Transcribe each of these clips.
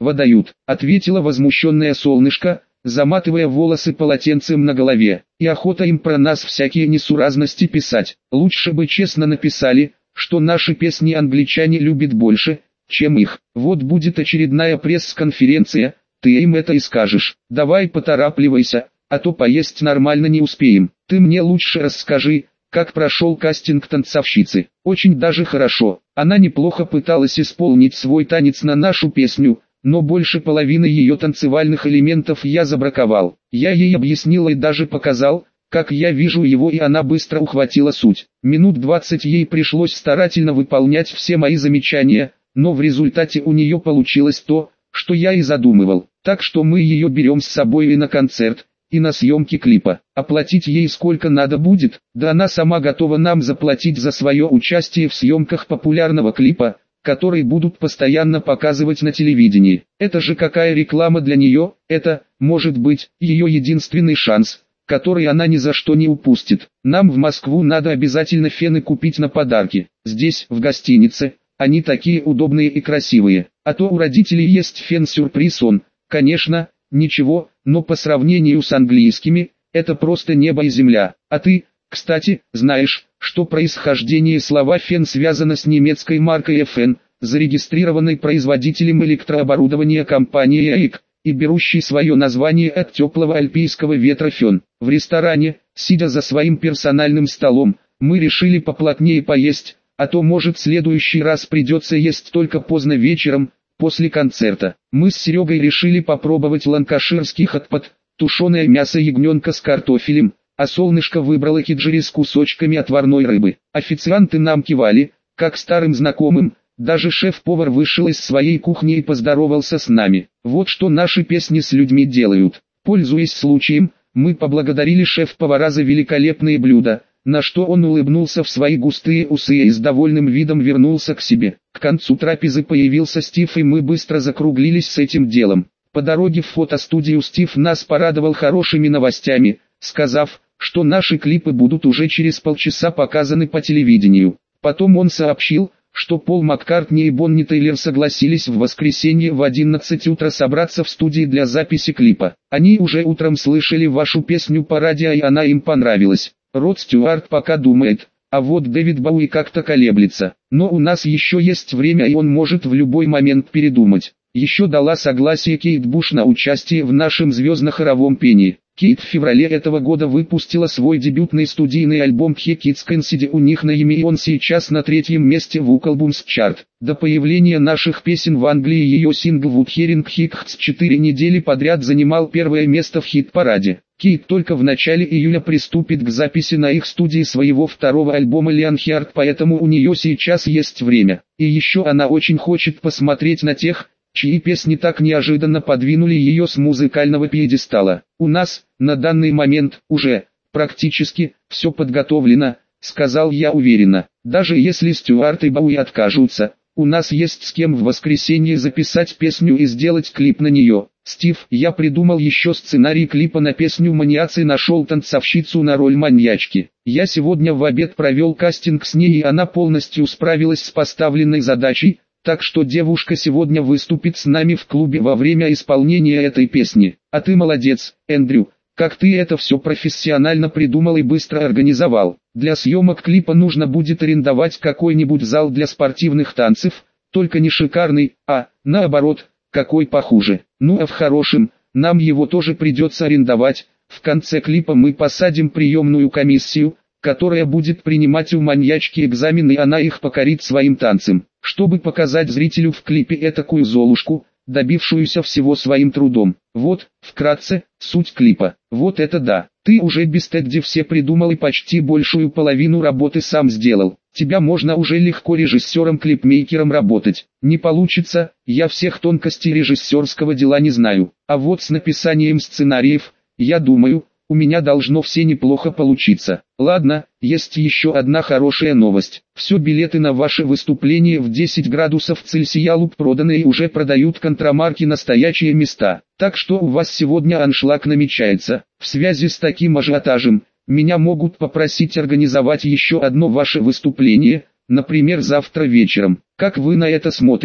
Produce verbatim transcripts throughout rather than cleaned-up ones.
«Выдают», — ответила возмущенное солнышко, заматывая волосы полотенцем на голове. «И охота им про нас всякие несуразности писать. Лучше бы честно написали, что наши песни англичане любят больше, чем их. Вот будет очередная пресс-конференция, ты им это и скажешь. Давай поторапливайся, а то поесть нормально не успеем. Ты мне лучше расскажи, как прошел кастинг танцовщицы». «Очень даже хорошо. Она неплохо пыталась исполнить свой танец на нашу песню, но больше половины ее танцевальных элементов я забраковал. Я ей объяснил и даже показал, как я вижу его, и она быстро ухватила суть. Минут двадцать ей пришлось старательно выполнять все мои замечания, но в результате у нее получилось то, что я и задумывал. Так что мы ее берем с собой и на концерт, и на съемки клипа. Оплатить ей сколько надо будет, да она сама готова нам заплатить за свое участие в съемках популярного клипа, который будут постоянно показывать на телевидении. Это же какая реклама для нее, это, может быть, ее единственный шанс, который она ни за что не упустит. Нам в Москву надо обязательно фены купить на подарки. Здесь, в гостинице, они такие удобные и красивые. А то у родителей есть фен-сюрприз, он, конечно, ничего, но по сравнению с английскими, это просто небо и земля. А ты, кстати, знаешь, что происхождение слова «фен» связано с немецкой маркой эф эн, зарегистрированной производителем электрооборудования компанией эй и си, и берущей свое название от теплого альпийского ветра фен. В ресторане, сидя за своим персональным столом, мы решили поплотнее поесть, а то может в следующий раз придется есть только поздно вечером, после концерта. Мы с Серегой решили попробовать ланкаширский хот-пот, тушеное мясо ягненка с картофелем, а солнышко выбрало киджири с кусочками отварной рыбы. Официанты нам кивали, как старым знакомым, даже шеф-повар вышел из своей кухни и поздоровался с нами. Вот что наши песни с людьми делают. Пользуясь случаем, мы поблагодарили шеф-повара за великолепные блюда, на что он улыбнулся в свои густые усы и с довольным видом вернулся к себе. К концу трапезы появился Стив, и мы быстро закруглились с этим делом. По дороге в фотостудию Стив нас порадовал хорошими новостями, сказав, что наши клипы будут уже через полчаса показаны по телевидению. Потом он сообщил, что Пол Маккартни и Бонни Тейлор согласились в воскресенье в одиннадцать утра собраться в студии для записи клипа. Они уже утром слышали вашу песню по радио, и она им понравилась. Род Стюарт пока думает, а вот Дэвид Боуи как-то колеблется. Но у нас еще есть время, и он может в любой момент передумать. Еще дала согласие Кейт Буш на участие в нашем звездно-хоровом пении. Кейт в феврале этого года выпустила свой дебютный студийный альбом «He Kids Can See», у них на имя, и он сейчас на третьем месте в ю кей Albums Chart. До появления наших песен в Англии ее сингл «Wuthering Hicks» четыре недели подряд занимал первое место в хит-параде. Кейт только в начале июля приступит к записи на их студии своего второго альбома «Lionheart», поэтому у нее сейчас есть время. И еще она очень хочет посмотреть на тех, чьи песни так неожиданно подвинули ее с музыкального пьедестала. У нас, на данный момент, уже, практически, все подготовлено, сказал я уверенно. Даже если Стюарт и Боуи откажутся, у нас есть с кем в воскресенье записать песню и сделать клип на нее. Стив, я придумал еще сценарий клипа на песню «Маниац» и нашел танцовщицу на роль маньячки. Я сегодня в обед провел кастинг с ней, и она полностью справилась с поставленной задачей. Так что девушка сегодня выступит с нами в клубе во время исполнения этой песни. А ты молодец, Эндрю, как ты это все профессионально придумал и быстро организовал. Для съемок клипа нужно будет арендовать какой-нибудь зал для спортивных танцев, только не шикарный, а, наоборот, какой похуже. Ну а в хорошем, нам его тоже придется арендовать. В конце клипа мы посадим приемную комиссию, которая будет принимать у маньячки экзамены, и она их покорит своим танцем, чтобы показать зрителю в клипе этакую золушку, добившуюся всего своим трудом. Вот, вкратце, суть клипа. Вот это да, ты уже без Тедди все придумал и почти большую половину работы сам сделал. Тебя можно уже легко режиссером-клипмейкером работать. Не получится, я всех тонкостей режиссерского дела не знаю. А вот с написанием сценариев, я думаю, у меня должно все неплохо получиться. Ладно, есть еще одна хорошая новость. Все билеты на ваше выступление в десять градусов Цельсия Луп проданы и уже продают контрамарки на стоячие места. Так что у вас сегодня аншлаг намечается. В связи с таким ажиотажем, меня могут попросить организовать еще одно ваше выступление, например завтра вечером. Как вы на это смотрите?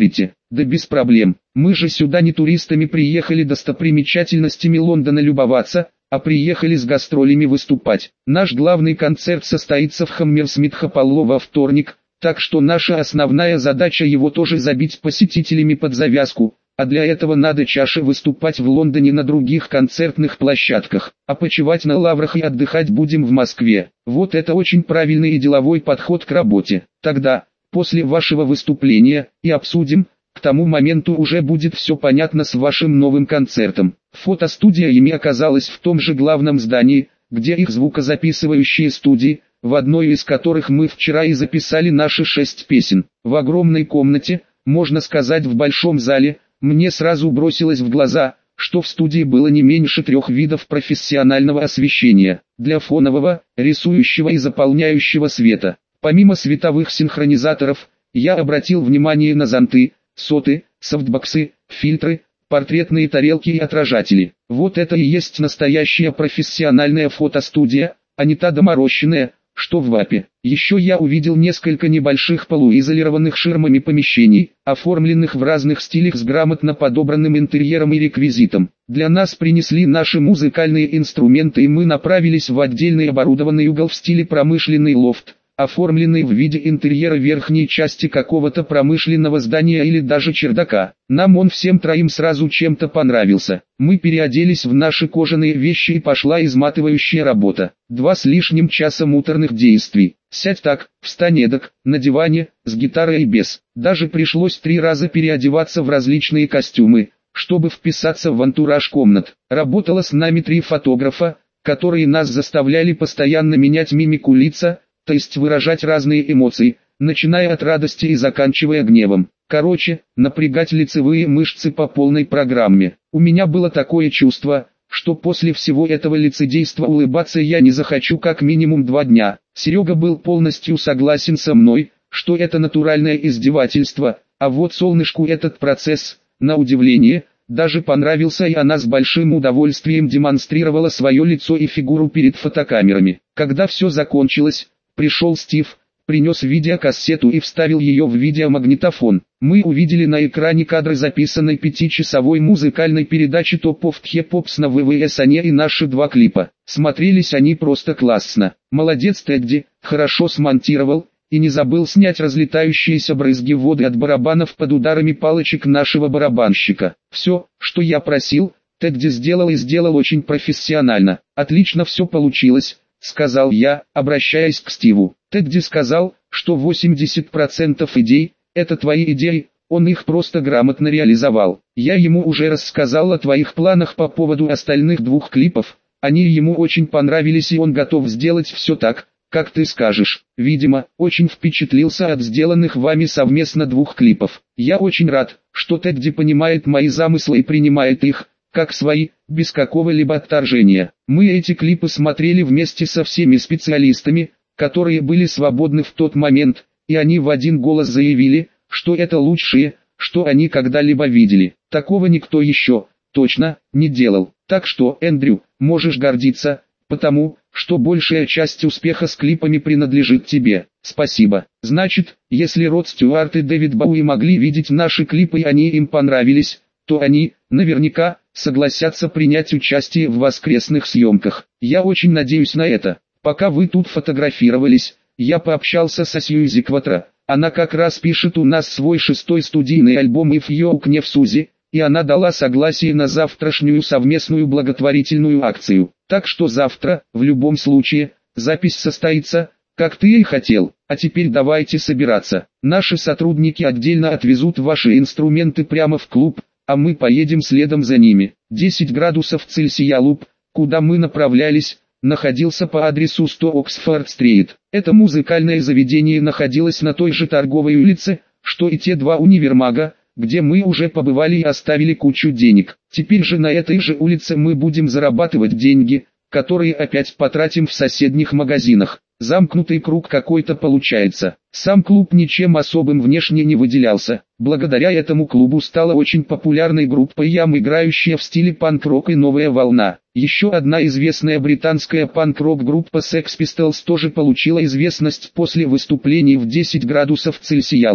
Да без проблем. Мы же сюда не туристами приехали достопримечательностями Лондона любоваться, а приехали с гастролями выступать. Наш главный концерт состоится в Хаммерсмит-Хапалло во вторник, так что наша основная задача его тоже забить посетителями под завязку, а для этого надо чаще выступать в Лондоне на других концертных площадках, а почивать на лаврах и отдыхать будем в Москве. Вот это очень правильный и деловой подход к работе. Тогда, после вашего выступления, и обсудим. К тому моменту уже будет все понятно с вашим новым концертом. Фотостудия ими оказалась в том же главном здании, где их звукозаписывающие студии, в одной из которых мы вчера и записали наши шесть песен. В огромной комнате, можно сказать в большом зале, мне сразу бросилось в глаза, что в студии было не меньше трех видов профессионального освещения, для фонового, рисующего и заполняющего света. Помимо световых синхронизаторов, я обратил внимание на зонты, соты, софтбоксы, фильтры, портретные тарелки и отражатели. Вот это и есть настоящая профессиональная фотостудия, а не та доморощенная, что в ВАПе. Еще я увидел несколько небольших полуизолированных ширмами помещений, оформленных в разных стилях с грамотно подобранным интерьером и реквизитом. Для нас принесли наши музыкальные инструменты и мы направились в отдельный оборудованный угол в стиле промышленный лофт, оформленный в виде интерьера верхней части какого-то промышленного здания или даже чердака. Нам он всем троим сразу чем-то понравился. Мы переоделись в наши кожаные вещи и пошла изматывающая работа. Два с лишним часа муторных действий. Сядь так, встань эдак, на диване, с гитарой и без. Даже пришлось три раза переодеваться в различные костюмы, чтобы вписаться в антураж комнат. Работало с нами три фотографа, которые нас заставляли постоянно менять мимику лица, то есть выражать разные эмоции, начиная от радости и заканчивая гневом. Короче, напрягать лицевые мышцы по полной программе. У меня было такое чувство, что после всего этого лицедейства улыбаться я не захочу как минимум два дня. Серега был полностью согласен со мной, что это натуральное издевательство, а вот солнышку этот процесс, на удивление, даже понравился, и она с большим удовольствием демонстрировала свое лицо и фигуру перед фотокамерами. Когда все закончилось, пришел Стив, принес видеокассету и вставил ее в видеомагнитофон. Мы увидели на экране кадры записанной пятичасовой музыкальной передачи Top of Hip-Hops на вэ вэ эс Ане и наши два клипа. Смотрелись они просто классно. Молодец Тедди, хорошо смонтировал, и не забыл снять разлетающиеся брызги воды от барабанов под ударами палочек нашего барабанщика. Все, что я просил, Тедди сделал и сделал очень профессионально. Отлично все получилось, сказал я, обращаясь к Стиву. Тедди сказал, что восемьдесят процентов идей – это твои идеи, он их просто грамотно реализовал. Я ему уже рассказал о твоих планах по поводу остальных двух клипов, они ему очень понравились и он готов сделать все так, как ты скажешь. Видимо, очень впечатлился от сделанных вами совместно двух клипов. Я очень рад, что Тедди понимает мои замыслы и принимает их, как свои, без какого-либо отторжения. Мы эти клипы смотрели вместе со всеми специалистами, которые были свободны в тот момент, и они в один голос заявили, что это лучшие, что они когда-либо видели. Такого никто еще, точно, не делал. Так что, Эндрю, можешь гордиться, потому, что большая часть успеха с клипами принадлежит тебе. Спасибо. Значит, если Род Стюарт и Дэвид Боуи могли видеть наши клипы и они им понравились, то они, наверняка, согласятся принять участие в воскресных съемках. Я очень надеюсь на это. Пока вы тут фотографировались, я пообщался со Сьюзи Кватро. Она как раз пишет у нас свой шестой студийный альбом «If You Can Suzy», и она дала согласие на завтрашнюю совместную благотворительную акцию. Так что завтра, в любом случае, запись состоится, как ты и хотел. А теперь давайте собираться. Наши сотрудники отдельно отвезут ваши инструменты прямо в клуб, а мы поедем следом за ними. десять градусов Цельсия Луб, куда мы направлялись, находился по адресу сто Оксфорд-стрит. Это музыкальное заведение находилось на той же торговой улице, что и те два универмага, где мы уже побывали и оставили кучу денег. Теперь же на этой же улице мы будем зарабатывать деньги, которые опять потратим в соседних магазинах. Замкнутый круг какой-то получается. Сам клуб ничем особым внешне не выделялся. Благодаря этому клубу стала очень популярной группа Ям, играющая в стиле панк-рок и новая волна. Еще одна известная британская панк-рок группа Sex Pistols тоже получила известность после выступлений в десять градусов Цельсия Луб.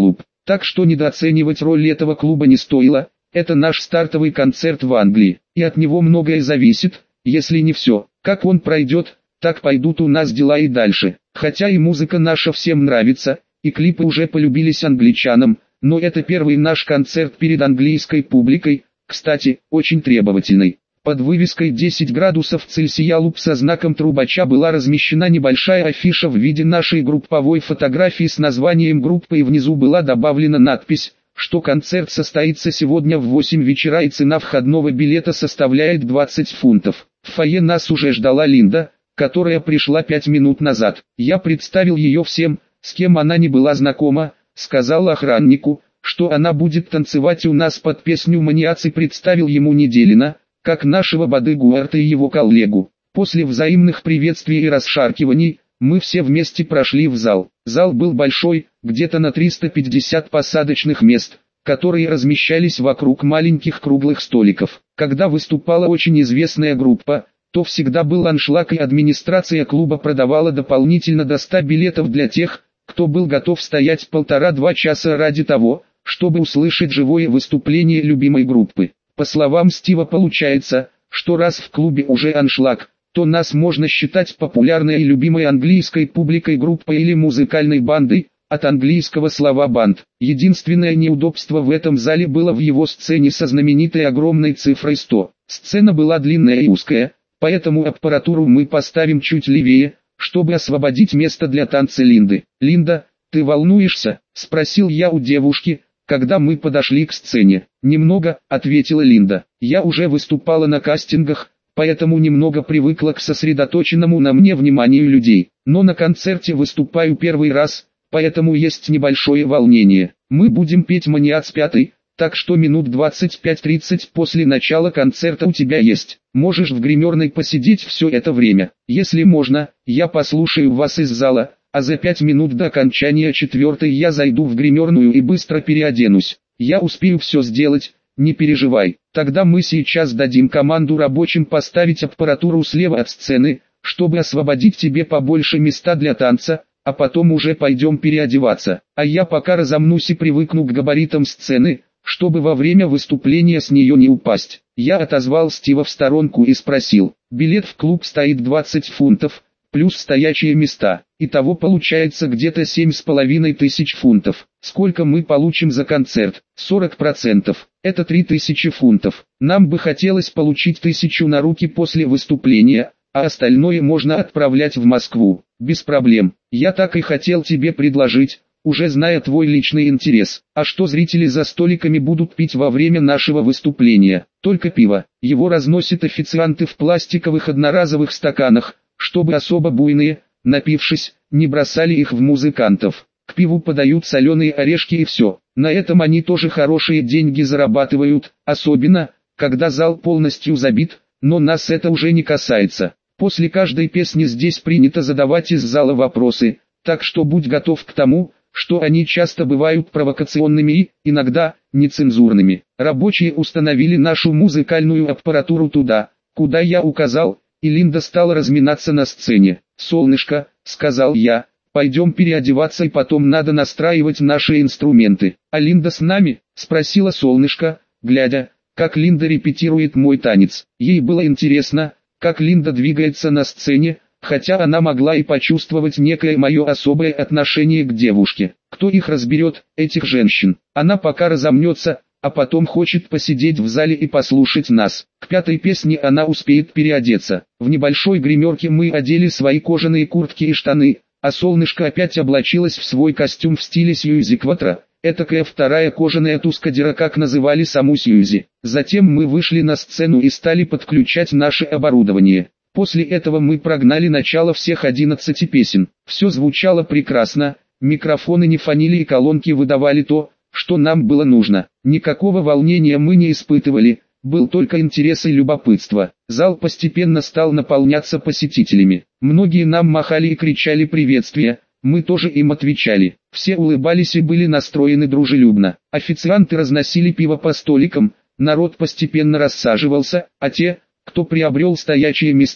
Так что недооценивать роль этого клуба не стоило. Это наш стартовый концерт в Англии, и от него многое зависит, если не все. Как он пройдет, так пойдут у нас дела и дальше. Хотя и музыка наша всем нравится, и клипы уже полюбились англичанам, но это первый наш концерт перед английской публикой, кстати, очень требовательный. Под вывеской десять градусов Цельсия Луп со знаком трубача была размещена небольшая афиша в виде нашей групповой фотографии с названием группы, и внизу была добавлена надпись, что концерт состоится сегодня в восемь вечера и цена входного билета составляет двадцать фунтов. В фойе нас уже ждала Линда, которая пришла пять минут назад. Я представил ее всем, с кем она не была знакома, сказал охраннику, что она будет танцевать у нас под песню «Маниац», и представил ему Неделина, как нашего бодигуарда и его коллегу. После взаимных приветствий и расшаркиваний, мы все вместе прошли в зал. Зал был большой, где-то на триста пятьдесят посадочных мест, которые размещались вокруг маленьких круглых столиков. Когда выступала очень известная группа, то всегда был аншлаг, и администрация клуба продавала дополнительно до ста билетов для тех, кто был готов стоять полтора-два часа ради того, чтобы услышать живое выступление любимой группы. По словам Стива, получается, что раз в клубе уже аншлаг, то нас можно считать популярной и любимой английской публикой группой или музыкальной бандой, от английского слова «банд». Единственное неудобство в этом зале было в его сцене со знаменитой огромной цифрой сто. Сцена была длинная и узкая, поэтому аппаратуру мы поставим чуть левее, чтобы освободить место для танца Линды. «Линда, ты волнуешься?» – спросил я у девушки, когда мы подошли к сцене. «Немного», — ответила Линда. «Я уже выступала на кастингах, поэтому немного привыкла к сосредоточенному на мне вниманию людей. Но на концерте выступаю первый раз, поэтому есть небольшое волнение. Мы будем петь «Маниац» пятый, так что минут двадцать пять-тридцать после начала концерта у тебя есть. Можешь в гримерной посидеть все это время. Если можно, я послушаю вас из зала, а за пять минут до окончания четвертой я зайду в гримерную и быстро переоденусь. Я успею все сделать, не переживай. Тогда мы сейчас дадим команду рабочим поставить аппаратуру слева от сцены, чтобы освободить тебе побольше места для танца, а потом уже пойдем переодеваться. А я пока разомнусь и привыкну к габаритам сцены, чтобы во время выступления с нее не упасть». Я отозвал Стива в сторонку и спросил: «Билет в клуб стоит двадцать фунтов, плюс стоячие места. Итого получается где-то семь с половиной тысяч фунтов. Сколько мы получим за концерт?» «сорок процентов. Это три тысячи фунтов. Нам бы хотелось получить тысячу на руки после выступления, а остальное можно отправлять в Москву». «Без проблем. Я так и хотел тебе предложить, уже зная твой личный интерес. А что зрители за столиками будут пить во время нашего выступления?» «Только пиво. Его разносят официанты в пластиковых одноразовых стаканах, чтобы особо буйные, напившись, не бросали их в музыкантов. К пиву подают соленые орешки и все. На этом они тоже хорошие деньги зарабатывают, особенно, когда зал полностью забит, но нас это уже не касается. После каждой песни здесь принято задавать из зала вопросы, так что будь готов к тому, что они часто бывают провокационными и, иногда, нецензурными». Рабочие установили нашу музыкальную аппаратуру туда, куда я указал, и Линда стала разминаться на сцене. «Солнышко», — сказал я, — «пойдем переодеваться и потом надо настраивать наши инструменты». «А Линда с нами?» — спросила Солнышко, глядя, как Линда репетирует мой танец. Ей было интересно, как Линда двигается на сцене, хотя она могла и почувствовать некое мое особое отношение к девушке. Кто их разберет, этих женщин? Она пока разомнется, а потом хочет посидеть в зале и послушать нас. К пятой песне она успеет переодеться. В небольшой гримерке мы одели свои кожаные куртки и штаны, а Солнышко опять облачилась в свой костюм в стиле Сьюзи Кватро, этакая вторая кожаная тускадера, как называли саму Сьюзи. Затем мы вышли на сцену и стали подключать наше оборудование. После этого мы прогнали начало всех одиннадцати песен. Все звучало прекрасно, микрофоны не фонили и колонки выдавали то, что нам было нужно. Никакого волнения мы не испытывали, был только интерес и любопытство. Зал постепенно стал наполняться посетителями. Многие нам махали и кричали приветствия, мы тоже им отвечали. Все улыбались и были настроены дружелюбно. Официанты разносили пиво по столикам, народ постепенно рассаживался, а те, кто приобрел стоячие места,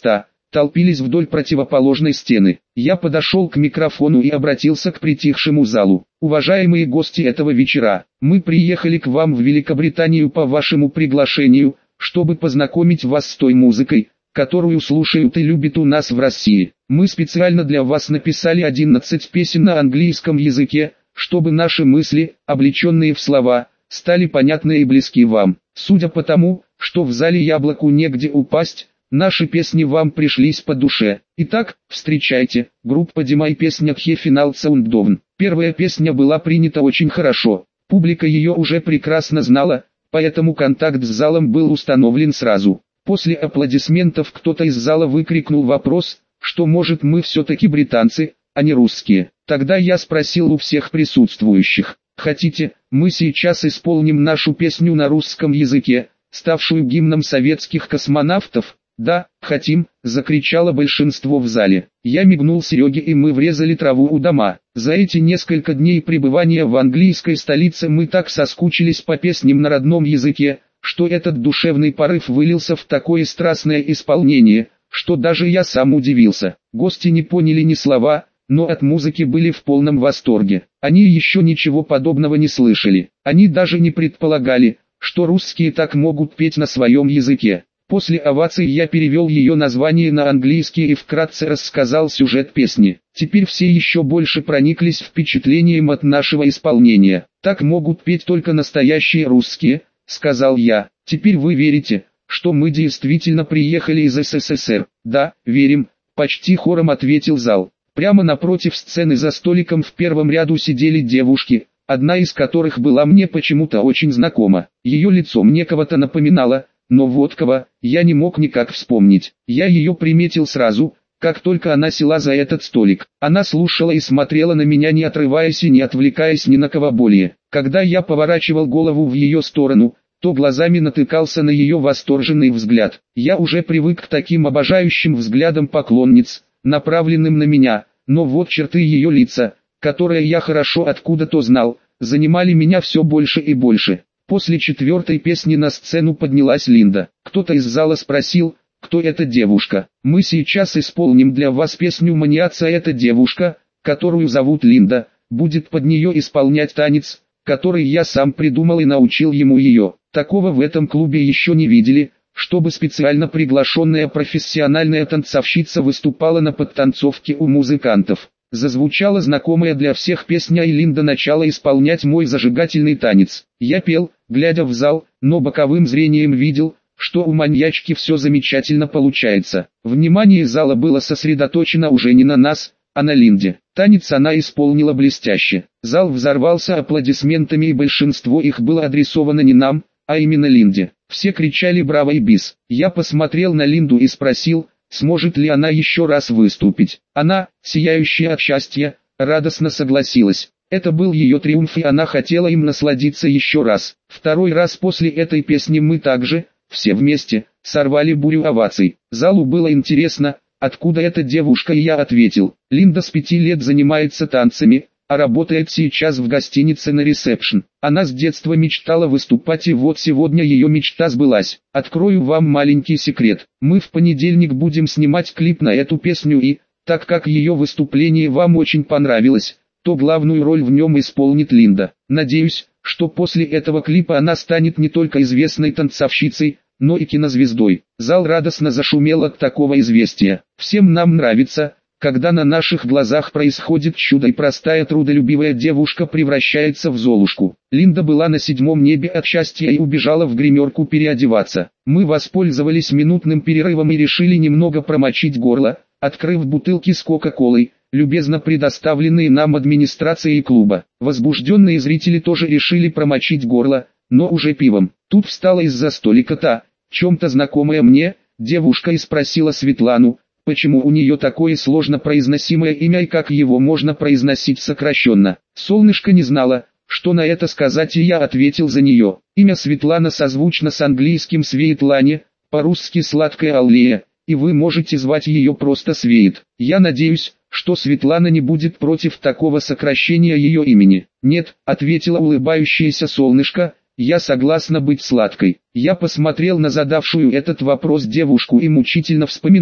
толпились вдоль противоположной стены. Я подошел к микрофону и обратился к притихшему залу. Уважаемые гости этого вечера, мы приехали к вам в Великобританию по вашему приглашению, чтобы познакомить вас с той музыкой, которую слушают и любят у нас в России. Мы специально для вас написали одиннадцать песен на английском языке, чтобы наши мысли, облеченные в слова, стали понятны и близки вам. Судя по тому, что в зале яблоку негде упасть, наши песни вам пришлись по душе. Итак, встречайте, группа Димай, песня «Кхе Финал Саунддовн». Первая песня была принята очень хорошо, публика ее уже прекрасно знала, поэтому контакт с залом был установлен сразу. После аплодисментов кто-то из зала выкрикнул вопрос, что может мы все-таки британцы, а не русские. Тогда я спросил у всех присутствующих: хотите, мы сейчас исполним нашу песню на русском языке, ставшую гимном советских космонавтов? Да, хотим, закричало большинство в зале. Я мигнул Сереге, и мы врезали траву у дома. За эти несколько дней пребывания в английской столице мы так соскучились по песням на родном языке, что этот душевный порыв вылился в такое страстное исполнение, что даже я сам удивился. Гости не поняли ни слова, но от музыки были в полном восторге. Они еще ничего подобного не слышали. Они даже не предполагали, что русские так могут петь на своем языке. После оваций я перевел ее название на английский и вкратце рассказал сюжет песни. Теперь все еще больше прониклись впечатлением от нашего исполнения. «Так могут петь только настоящие русские», — сказал я. «Теперь вы верите, что мы действительно приехали из СССР?» «Да, верим», — почти хором ответил зал. Прямо напротив сцены за столиком в первом ряду сидели девушки, одна из которых была мне почему-то очень знакома. Ее лицо мне кого-то напоминало, но вот кого, я не мог никак вспомнить. Я ее приметил сразу, как только она села за этот столик. Она слушала и смотрела на меня, не отрываясь и не отвлекаясь ни на кого более. Когда я поворачивал голову в ее сторону, то глазами натыкался на ее восторженный взгляд. Я уже привык к таким обожающим взглядам поклонниц, направленным на меня, но вот черты ее лица, которые я хорошо откуда-то знал, занимали меня все больше и больше. После четвертой песни на сцену поднялась Линда. Кто-то из зала спросил, кто эта девушка. «Мы сейчас исполним для вас песню «Маниаца». Эта девушка, которую зовут Линда, будет под нее исполнять танец, который я сам придумал и научил ему ее. Такого в этом клубе еще не видели, чтобы специально приглашенная профессиональная танцовщица выступала на подтанцовке у музыкантов». Зазвучала знакомая для всех песня, и Линда начала исполнять мой зажигательный танец. Я пел, глядя в зал, но боковым зрением видел, что у маньячки все замечательно получается. Внимание зала было сосредоточено уже не на нас, а на Линде. Танец она исполнила блестяще. Зал взорвался аплодисментами, и большинство их было адресовано не нам, а именно Линде. Все кричали «Браво!» и «Бис!». Я посмотрел на Линду и спросил, сможет ли она еще раз выступить. Она, сияющая от счастья, радостно согласилась. Это был ее триумф, и она хотела им насладиться еще раз. Второй раз после этой песни мы также, все вместе, сорвали бурю оваций. Залу было интересно, откуда эта девушка, и я ответил: Линда с пяти лет занимается танцами, а работает сейчас в гостинице на ресепшн. Она с детства мечтала выступать, и вот сегодня ее мечта сбылась. Открою вам маленький секрет. Мы в понедельник будем снимать клип на эту песню, и, так как ее выступление вам очень понравилось, то главную роль в нем исполнит Линда. Надеюсь, что после этого клипа она станет не только известной танцовщицей, но и кинозвездой. Зал радостно зашумел от такого известия. Всем нам нравится, когда на наших глазах происходит чудо, и простая трудолюбивая девушка превращается в Золушку. Линда была на седьмом небе от счастья и убежала в гримерку переодеваться. Мы воспользовались минутным перерывом и решили немного промочить горло, открыв бутылки с Кока-Колой, любезно предоставленные нам администрацией клуба. Возбужденные зрители тоже решили промочить горло, но уже пивом. Тут встала из-за столика та, чем-то знакомая мне, девушка, и спросила Светлану, почему у нее такое сложно произносимое имя и как его можно произносить сокращенно. Солнышко не знала, что на это сказать, и я ответил за нее. Имя Светлана созвучно с английским Светлане, по-русски сладкая Аллея, и вы можете звать ее просто Свет. Я надеюсь, что Светлана не будет против такого сокращения ее имени. Нет, ответила улыбающееся солнышко, я согласна быть сладкой. Я посмотрел на задавшую этот вопрос девушку и мучительно вспоминал,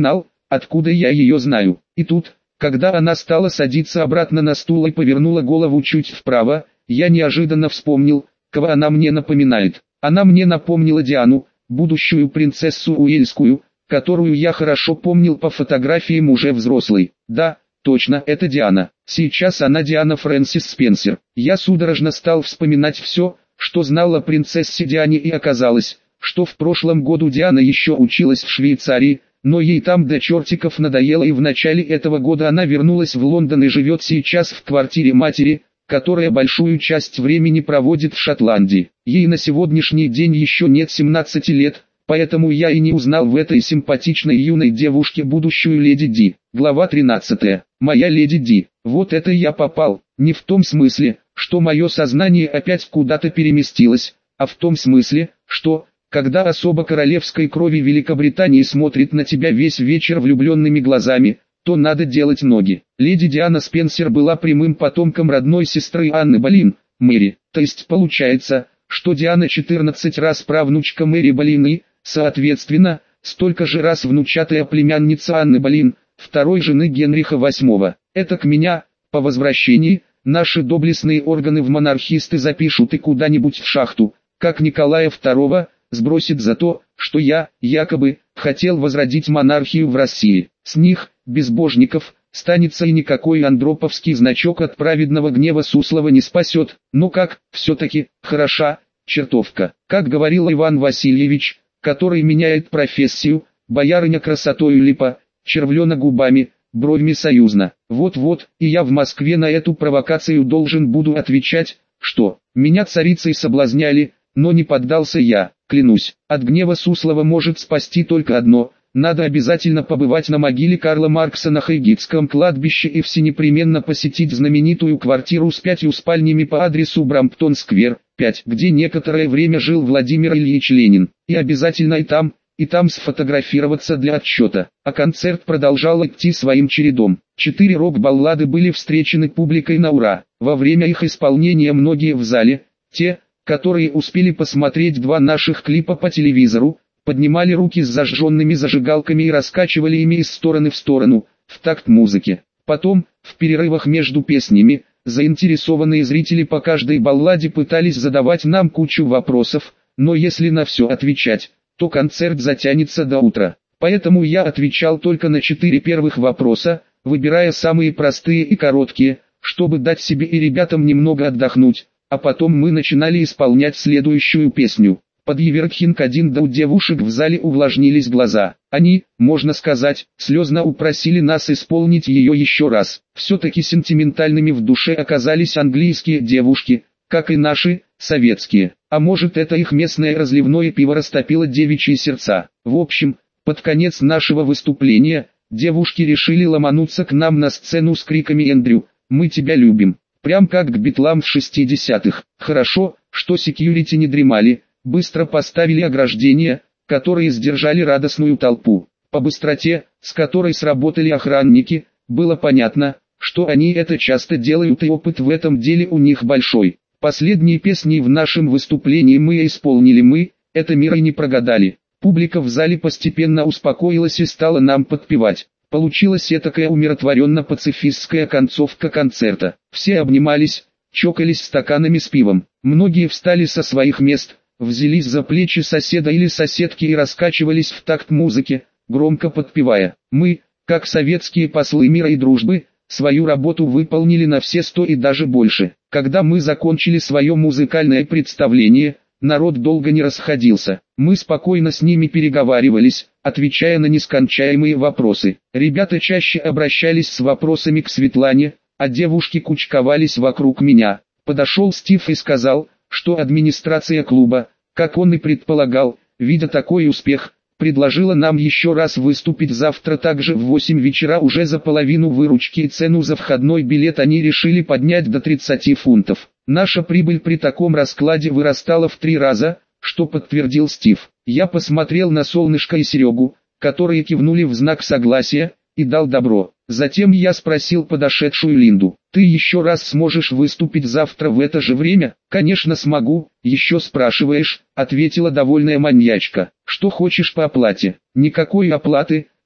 откуда я ее знаю. И тут, когда она стала садиться обратно на стул и повернула голову чуть вправо, я неожиданно вспомнил, кого она мне напоминает. Она мне напомнила Диану, будущую принцессу Уэльскую, которую я хорошо помнил по фотографиям уже взрослой. Да, точно, это Диана. Сейчас она Диана Фрэнсис Спенсер. Я судорожно стал вспоминать все, что знал о принцессе Диане, и оказалось, что в прошлом году Диана еще училась в Швейцарии, но ей там до чертиков надоело, и в начале этого года она вернулась в Лондон и живет сейчас в квартире матери, которая большую часть времени проводит в Шотландии. Ей на сегодняшний день еще нет семнадцати лет, поэтому я и не узнал в этой симпатичной юной девушке будущую леди Ди. Глава тринадцатая. Моя леди Ди. Вот это я попал, не в том смысле, что мое сознание опять куда-то переместилось, а в том смысле, что, когда особа королевской крови Великобритании смотрит на тебя весь вечер влюбленными глазами, то надо делать ноги. Леди Диана Спенсер была прямым потомком родной сестры Анны Болин, Мэри. То есть получается, что Диана четырнадцать раз правнучка Мэри Болин и, соответственно, столько же раз внучатая племянница Анны Болин, второй жены Генриха восьмого. Это к меня, по возвращении, наши доблестные органы в монархисты запишут и куда-нибудь в шахту, как Николая второго, сбросит за то, что я, якобы, хотел возродить монархию в России. С них, безбожников, станется и никакой андроповский значок от праведного гнева Суслова не спасет. Но как, все-таки, хороша, чертовка. Как говорил Иван Васильевич, который меняет профессию, боярыня красотою липа, червлена губами, бровьми союзно. Вот-вот, и я в Москве на эту провокацию должен буду отвечать, что, меня царицей соблазняли, но не поддался я, клянусь. От гнева Суслова может спасти только одно: надо обязательно побывать на могиле Карла Маркса на Хайгитском кладбище и всенепременно посетить знаменитую квартиру с пятью спальнями по адресу Брамптон-сквер, пять, где некоторое время жил Владимир Ильич Ленин, и обязательно и там, и там сфотографироваться для отчета. А концерт продолжал идти своим чередом. Четыре рок-баллады были встречены публикой на ура. Во время их исполнения многие в зале, те, которые успели посмотреть два наших клипа по телевизору, поднимали руки с зажженными зажигалками и раскачивали ими из стороны в сторону, в такт музыке. Потом, в перерывах между песнями, заинтересованные зрители по каждой балладе пытались задавать нам кучу вопросов, но если на все отвечать, то концерт затянется до утра. Поэтому я отвечал только на четыре первых вопроса, выбирая самые простые и короткие, чтобы дать себе и ребятам немного отдохнуть, а потом мы начинали исполнять следующую песню. Под Еверкхинг один, да у девушек в зале увлажнились глаза. Они, можно сказать, слезно упросили нас исполнить ее еще раз. Все-таки сентиментальными в душе оказались английские девушки, как и наши, советские. А может, это их местное разливное пиво растопило девичьи сердца. В общем, под конец нашего выступления, девушки решили ломануться к нам на сцену с криками «Эндрю, мы тебя любим!» Прям как к битлам в шестидесятых. Хорошо, что секьюрити не дремали. Быстро поставили ограждения, которые сдержали радостную толпу. По быстроте, с которой сработали охранники, было понятно, что они это часто делают, и опыт в этом деле у них большой. Последние песни в нашем выступлении мы исполнили мы, это мир и не прогадали. Публика в зале постепенно успокоилась и стала нам подпевать. Получилась этакая умиротворенно-пацифистская концовка концерта. Все обнимались, чокались стаканами с пивом. Многие встали со своих мест, взялись за плечи соседа или соседки и раскачивались в такт музыки, громко подпевая. Мы, как советские послы мира и дружбы, свою работу выполнили на все сто и даже больше. Когда мы закончили свое музыкальное представление, народ долго не расходился. Мы спокойно с ними переговаривались, отвечая на нескончаемые вопросы. Ребята чаще обращались с вопросами к Светлане, а девушки кучковались вокруг меня. Подошел Стив и сказал, что администрация клуба, как он и предполагал, видя такой успех, предложила нам еще раз выступить завтра также в восемь вечера. Уже за половину выручки и цену за входной билет они решили поднять до тридцати фунтов. Наша прибыль при таком раскладе вырастала в три раза, что подтвердил Стив. Я посмотрел на Солнышко и Серегу, которые кивнули в знак согласия, и дал добро. Затем я спросил подошедшую Линду: «Ты еще раз сможешь выступить завтра в это же время?» «Конечно смогу, еще спрашиваешь», — ответила довольная маньячка. «Что хочешь по оплате?» «Никакой оплаты,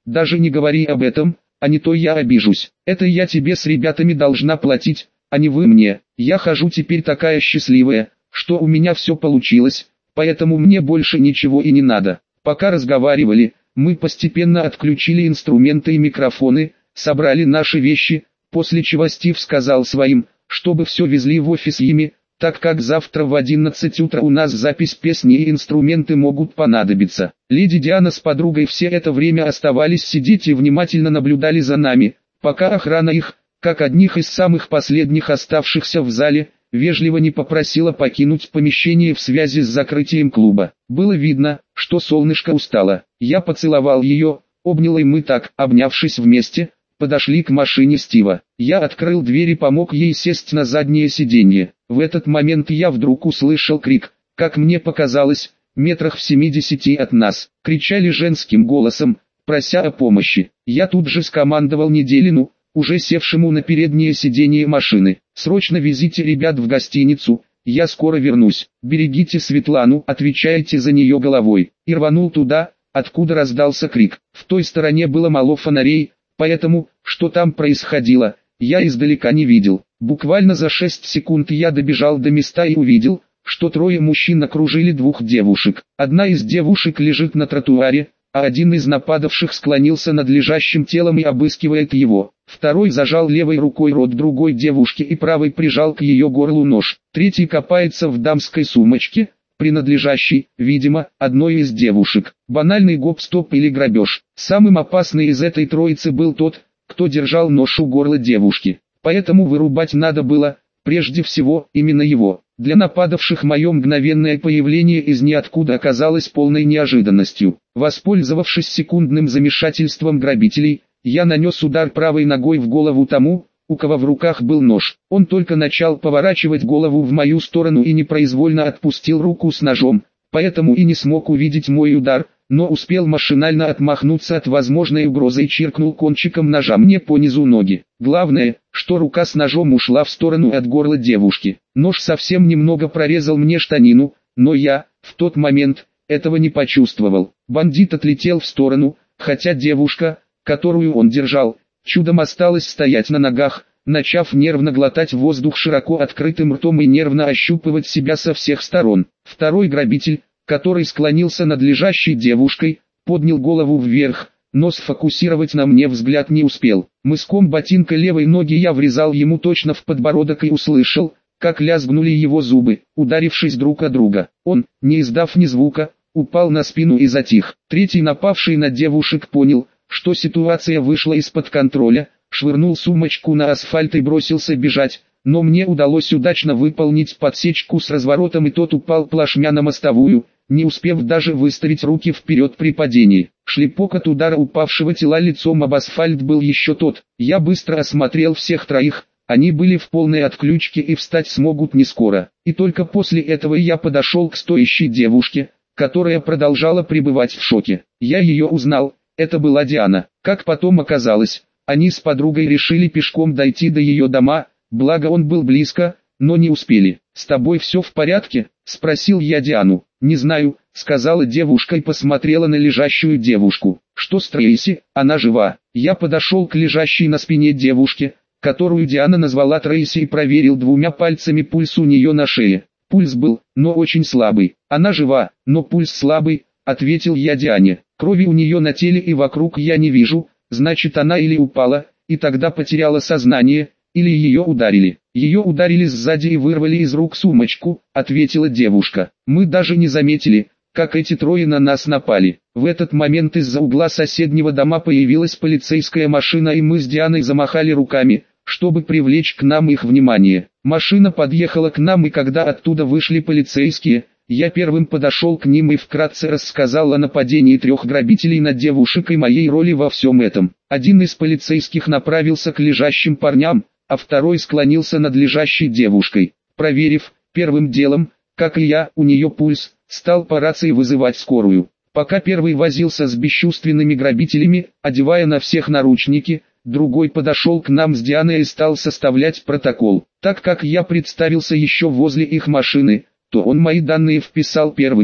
даже не говори об этом, а не то я обижусь. Это я тебе с ребятами должна платить, а не вы мне. Я хожу теперь такая счастливая, что у меня все получилось, поэтому мне больше ничего и не надо». Пока разговаривали, мы постепенно отключили инструменты и микрофоны, собрали наши вещи, после чего Стив сказал своим, чтобы все везли в офис ими, так как завтра в одиннадцать утра у нас запись песни и инструменты могут понадобиться. Леди Диана с подругой все это время оставались сидеть и внимательно наблюдали за нами, пока охрана их, как одних из самых последних оставшихся в зале, вежливо не попросила покинуть помещение в связи с закрытием клуба. Было видно, что солнышко устало. Я поцеловал ее, обнял, и мы так, обнявшись вместе, подошли к машине Стива. Я открыл дверь и помог ей сесть на заднее сиденье. В этот момент я вдруг услышал крик, как мне показалось, метрах в семидесяти от нас. Кричали женским голосом, прося о помощи. Я тут же скомандовал Неделину, уже севшему на переднее сиденье машины: «Срочно везите ребят в гостиницу, я скоро вернусь. Берегите Светлану, отвечайте за нее головой». И рванул туда, откуда раздался крик. В той стороне было мало фонарей, поэтому, что там происходило, я издалека не видел. Буквально за шесть секунд я добежал до места и увидел, что трое мужчин окружили двух девушек. Одна из девушек лежит на тротуаре, а один из нападавших склонился над лежащим телом и обыскивает его. Второй зажал левой рукой рот другой девушки и правой прижал к ее горлу нож. Третий копается в дамской сумочке, принадлежащей, видимо, одной из девушек. Банальный гоп-стоп или грабеж. Самым опасный из этой троицы был тот, кто держал нож у горла девушки. Поэтому вырубать надо было, прежде всего, именно его. Для нападавших мое мгновенное появление из ниоткуда оказалось полной неожиданностью. Воспользовавшись секундным замешательством грабителей, я нанес удар правой ногой в голову тому, у кого в руках был нож. Он только начал поворачивать голову в мою сторону и непроизвольно отпустил руку с ножом, поэтому и не смог увидеть мой удар, но успел машинально отмахнуться от возможной угрозы и чиркнул кончиком ножа мне по низу ноги. Главное, что рука с ножом ушла в сторону от горла девушки. Нож совсем немного прорезал мне штанину, но я, в тот момент, этого не почувствовал. Бандит отлетел в сторону, хотя девушка, которую он держал, чудом осталась стоять на ногах, начав нервно глотать воздух широко открытым ртом и нервно ощупывать себя со всех сторон. Второй грабитель, который склонился над лежащей девушкой, поднял голову вверх, но сфокусировать на мне взгляд не успел. Мыском ботинка левой ноги я врезал ему точно в подбородок и услышал, как лязгнули его зубы, ударившись друг о друга. Он, не издав ни звука, упал на спину и затих. Третий, напавший на девушек, понял, что ситуация вышла из-под контроля, швырнул сумочку на асфальт и бросился бежать, но мне удалось удачно выполнить подсечку с разворотом, и тот упал плашмя на мостовую, не успев даже выставить руки вперед при падении. Шлепок от удара упавшего тела лицом об асфальт был еще тот. Я быстро осмотрел всех троих, они были в полной отключке и встать смогут не скоро. И только после этого я подошел к стоящей девушке, которая продолжала пребывать в шоке. Я ее узнал, это была Диана. Как потом оказалось, они с подругой решили пешком дойти до ее дома, благо он был близко, но не успели. «С тобой все в порядке?» – спросил я Диану. «Не знаю», – сказала девушка и посмотрела на лежащую девушку. «Что с Трейси? Она жива». Я подошел к лежащей на спине девушке, которую Диана назвала Трейси, и проверил двумя пальцами пульс у нее на шее. Пульс был, но очень слабый. «Она жива, но пульс слабый», – ответил я Диане. «Крови у нее на теле и вокруг я не вижу, значит она или упала, и тогда потеряла сознание, или ее ударили». «Ее ударили сзади и вырвали из рук сумочку», — ответила девушка. «Мы даже не заметили, как эти трое на нас напали». В этот момент из-за угла соседнего дома появилась полицейская машина, и мы с Дианой замахали руками, чтобы привлечь к нам их внимание. Машина подъехала к нам, и когда оттуда вышли полицейские, я первым подошел к ним и вкратце рассказал о нападении трех грабителей на девушек и моей роли во всем этом. Один из полицейских направился к лежащим парням, а второй склонился над лежащей девушкой. Проверив, первым делом, как и я, у нее пульс, стал по рации вызывать скорую. Пока первый возился с бесчувственными грабителями, одевая на всех наручники, другой подошел к нам с Дианой и стал составлять протокол. Так как я представился еще возле их машины, то он мои данные вписал первыми,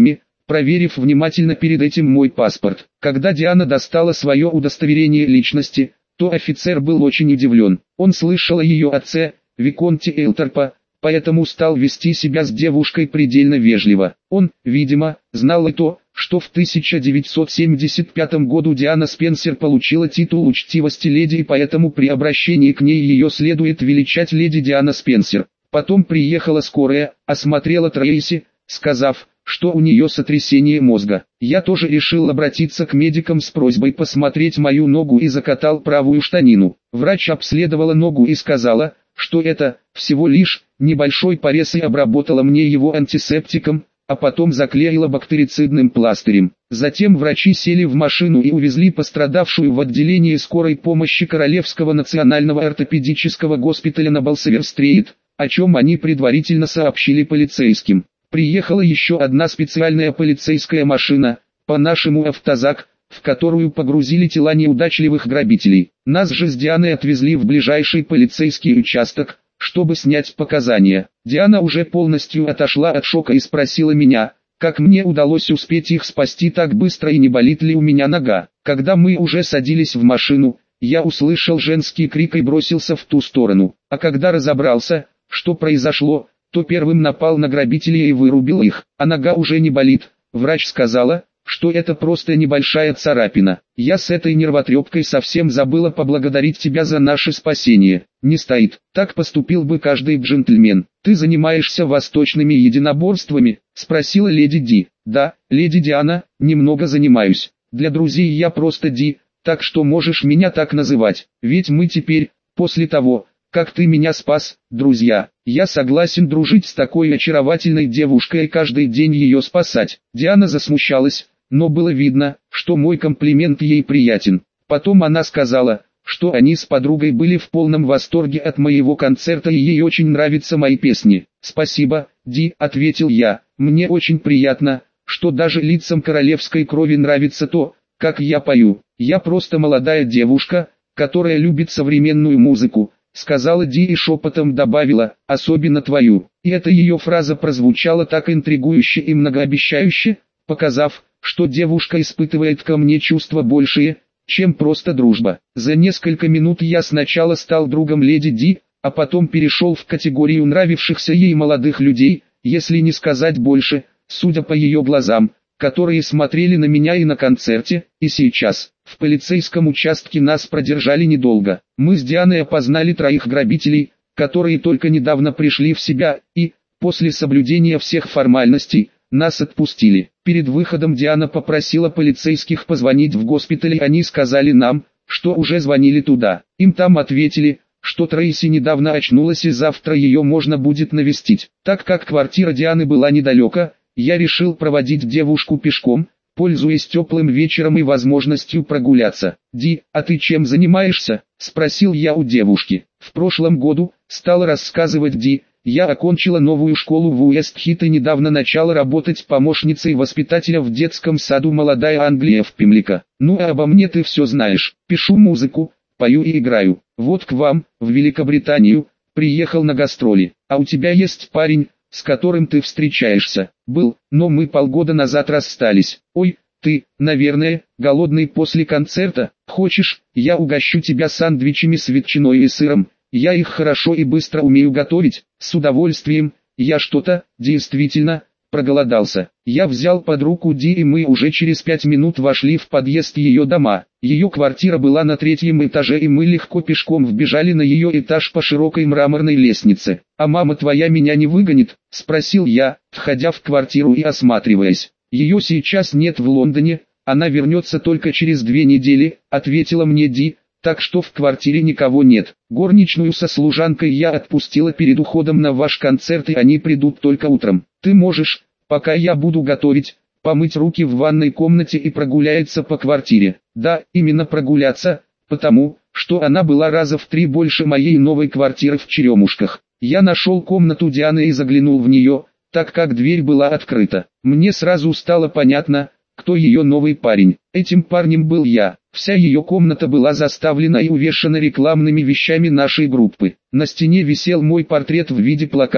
проверив внимательно перед этим мой паспорт. Когда Диана достала свое удостоверение личности, то офицер был очень удивлен. Он слышал о ее отце, Виконте Элтерпа, поэтому стал вести себя с девушкой предельно вежливо. Он, видимо, знал и то, что в тысяча девятьсот семьдесят пятом году Диана Спенсер получила титул учтивости леди, и поэтому при обращении к ней ее следует величать леди Диана Спенсер. Потом приехала скорая, осмотрела Трейси, сказав, что у нее сотрясение мозга. Я тоже решил обратиться к медикам с просьбой посмотреть мою ногу и закатал правую штанину. Врач обследовала ногу и сказала, что это всего лишь небольшой порез, и обработала мне его антисептиком, а потом заклеила бактерицидным пластырем. Затем врачи сели в машину и увезли пострадавшую в отделение скорой помощи Королевского национального ортопедического госпиталя на Болсовер-стрит, о чем они предварительно сообщили полицейским. Приехала еще одна специальная полицейская машина, по-нашему автозак, в которую погрузили тела неудачливых грабителей. Нас же с Дианой отвезли в ближайший полицейский участок, чтобы снять показания. Диана уже полностью отошла от шока и спросила меня, как мне удалось успеть их спасти так быстро и не болит ли у меня нога. Когда мы уже садились в машину, я услышал женский крик и бросился в ту сторону. А когда разобрался, что произошло, то первым напал на грабителей и вырубил их. А нога уже не болит. Врач сказала, что это просто небольшая царапина. Я с этой нервотрепкой совсем забыла поблагодарить тебя за наше спасение. Не стоит. Так поступил бы каждый джентльмен. Ты занимаешься восточными единоборствами? Спросила леди Ди. Да, леди Диана, немного занимаюсь. Для друзей я просто Ди, так что можешь меня так называть. Ведь мы теперь, после того, как ты меня спас, друзья. Я согласен дружить с такой очаровательной девушкой и каждый день ее спасать. Диана засмущалась, но было видно, что мой комплимент ей приятен. Потом она сказала, что они с подругой были в полном восторге от моего концерта и ей очень нравятся мои песни. «Спасибо, Ди», — ответил я, — «мне очень приятно, что даже лицам королевской крови нравится то, как я пою. Я просто молодая девушка, которая любит современную музыку», — сказала Ди и шепотом добавила, «особенно твою». И эта ее фраза прозвучала так интригующе и многообещающе, показав, что девушка испытывает ко мне чувства большие, чем просто дружба. За несколько минут я сначала стал другом леди Ди, а потом перешел в категорию нравившихся ей молодых людей, если не сказать больше, судя по ее глазам, которые смотрели на меня и на концерте, и сейчас. В полицейском участке нас продержали недолго. Мы с Дианой опознали троих грабителей, которые только недавно пришли в себя, и, после соблюдения всех формальностей, нас отпустили. Перед выходом Диана попросила полицейских позвонить в госпиталь, и они сказали нам, что уже звонили туда. Им там ответили, что Трейси недавно очнулась и завтра ее можно будет навестить. Так как квартира Дианы была недалека, я решил проводить девушку пешком, пользуясь теплым вечером и возможностью прогуляться. «Ди, а ты чем занимаешься?» – спросил я у девушки. В прошлом году, стала рассказывать Ди, я окончила новую школу в Уэст-Хит и недавно начала работать помощницей воспитателя в детском саду «Молодая Англия» в Пимлико. Ну а обо мне ты все знаешь. Пишу музыку, пою и играю. Вот к вам, в Великобританию, приехал на гастроли. А у тебя есть парень, с которым ты встречаешься? Был, но мы полгода назад расстались. Ой, ты, наверное, голодный после концерта. Хочешь, я угощу тебя сандвичами с ветчиной и сыром? Я их хорошо и быстро умею готовить. С удовольствием. Я что-то, действительно, проголодался. Я взял под руку Ди, и мы уже через пять минут вошли в подъезд ее дома. Ее квартира была на третьем этаже, и мы легко пешком вбежали на ее этаж по широкой мраморной лестнице. «А мама твоя меня не выгонит?» – спросил я, входя в квартиру и осматриваясь. «Ее сейчас нет в Лондоне, она вернется только через две недели», – ответила мне Ди. «Так что в квартире никого нет. Горничную со служанкой я отпустила перед уходом на ваш концерт, и они придут только утром. Ты можешь, пока я буду готовить, помыть руки в ванной комнате и прогуляться по квартире». Да, именно прогуляться, потому, что она была раза в три больше моей новой квартиры в Черемушках. Я нашел комнату Дианы и заглянул в нее, так как дверь была открыта. Мне сразу стало понятно, кто ее новый парень. Этим парнем был я. Вся ее комната была заставлена и увешана рекламными вещами нашей группы. На стене висел мой портрет в виде плаката,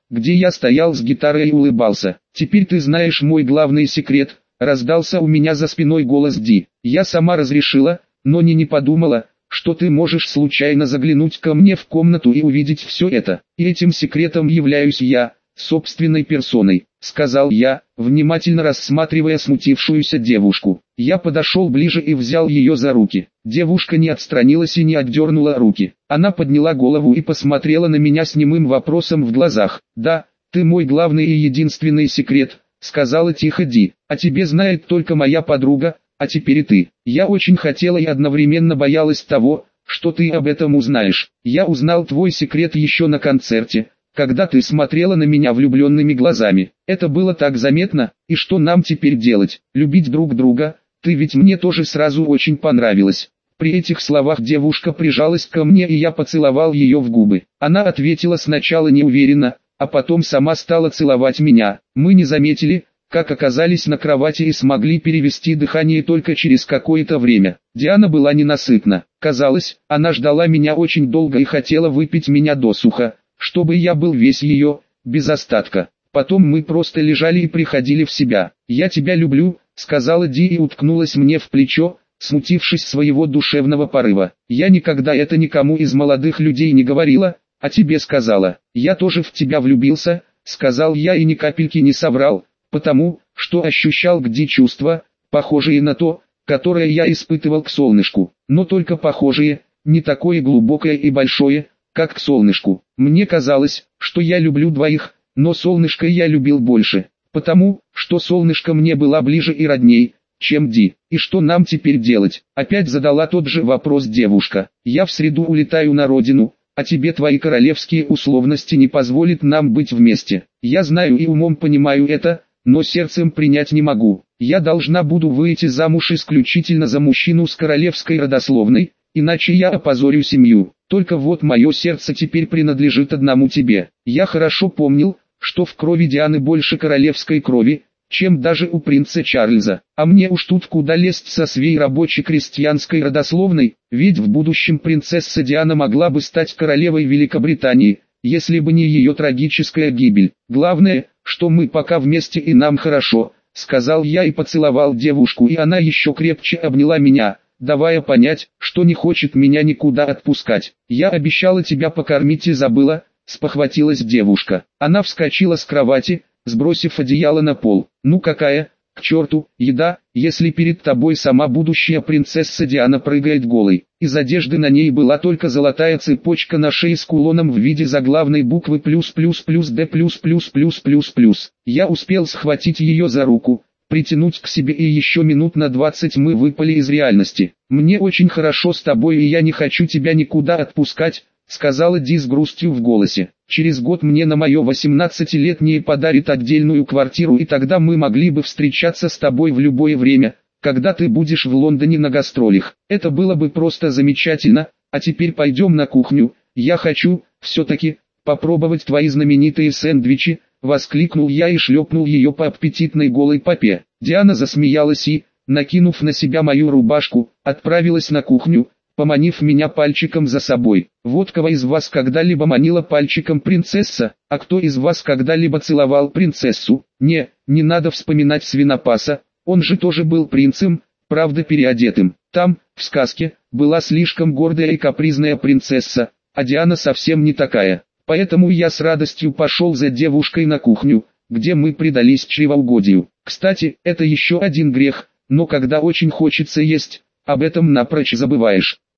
где я стоял с гитарой и улыбался. «Теперь ты знаешь мой главный секрет», — раздался у меня за спиной голос Ди. «Я сама разрешила, но не не подумала, что ты можешь случайно заглянуть ко мне в комнату и увидеть все это. И этим секретом являюсь я, собственной персоной», — сказал я, внимательно рассматривая смутившуюся девушку. Я подошел ближе и взял ее за руки. Девушка не отстранилась и не отдернула руки. Она подняла голову и посмотрела на меня с немым вопросом в глазах. «Да, ты мой главный и единственный секрет», — сказала тихо Ди. «А тебе знает только моя подруга, а теперь и ты». Я очень хотела и одновременно боялась того, что ты об этом узнаешь. Я узнал твой секрет еще на концерте, когда ты смотрела на меня влюбленными глазами. Это было так заметно, и что нам теперь делать? Любить друг друга? Ты ведь мне тоже сразу очень понравилась. При этих словах девушка прижалась ко мне, и я поцеловал ее в губы. Она ответила сначала неуверенно, а потом сама стала целовать меня. Мы не заметили, как оказались на кровати и смогли перевести дыхание только через какое-то время. Диана была ненасытна. Казалось, она ждала меня очень долго и хотела выпить меня досуха, чтобы я был весь ее, без остатка. Потом мы просто лежали и приходили в себя. «Я тебя люблю», — сказала Ди и уткнулась мне в плечо, смутившись своего душевного порыва. «Я никогда это никому из молодых людей не говорила, а тебе сказала. Я тоже в тебя влюбился», — сказал я и ни капельки не соврал, потому, что ощущал к Ди чувства, похожие на то, которое я испытывал к солнышку, но только похожие, не такое глубокое и большое, как к солнышку. Мне казалось, что я люблю двоих, но солнышко я любил больше, потому, что солнышко мне была ближе и родней, чем Ди. «И что нам теперь делать?» — опять задала тот же вопрос девушка. «Я в среду улетаю на родину, а тебе твои королевские условности не позволят нам быть вместе. Я знаю и умом понимаю это, но сердцем принять не могу. Я должна буду выйти замуж исключительно за мужчину с королевской родословной, иначе я опозорю семью. Только вот мое сердце теперь принадлежит одному тебе». Я хорошо помнил, что в крови Дианы больше королевской крови, чем даже у принца Чарльза. А мне уж тут куда лезть со своей рабоче-крестьянской родословной, ведь в будущем принцесса Диана могла бы стать королевой Великобритании, если бы не ее трагическая гибель. «Главное, что мы пока вместе и нам хорошо», — сказал я и поцеловал девушку, и она еще крепче обняла меня, давая понять, что не хочет меня никуда отпускать. «Я обещала тебя покормить и забыла», — спохватилась девушка. Она вскочила с кровати, сбросив одеяло на пол. «Ну какая, к черту, еда, если перед тобой сама будущая принцесса Диана прыгает голой». Из одежды на ней была только золотая цепочка на шее с кулоном в виде заглавной буквы плюс плюс плюс Д плюс плюс плюс плюс плюс. Я успел схватить ее за руку, притянуть к себе, и еще минут на двадцать мы выпали из реальности. «Мне очень хорошо с тобой, и я не хочу тебя никуда отпускать», — сказала Ди с грустью в голосе. «Через год мне на мое восемнадцатилетнее подарит отдельную квартиру, и тогда мы могли бы встречаться с тобой в любое время, когда ты будешь в Лондоне на гастролях. Это было бы просто замечательно. А теперь пойдем на кухню, я хочу, все-таки, попробовать твои знаменитые сэндвичи», — воскликнул я и шлепнул ее по аппетитной голой попе. Диана засмеялась и, накинув на себя мою рубашку, отправилась на кухню, поманив меня пальчиком за собой. «Вот кого из вас когда-либо манила пальчиком принцесса, а кто из вас когда-либо целовал принцессу?» «Не, не надо вспоминать Свинопаса, он же тоже был принцем, правда переодетым. Там, в сказке, была слишком гордая и капризная принцесса, а Диана совсем не такая. Поэтому я с радостью пошел за девушкой на кухню, где мы предались чревоугодию. Кстати, это еще один грех, но когда очень хочется есть, об этом напрочь забываешь».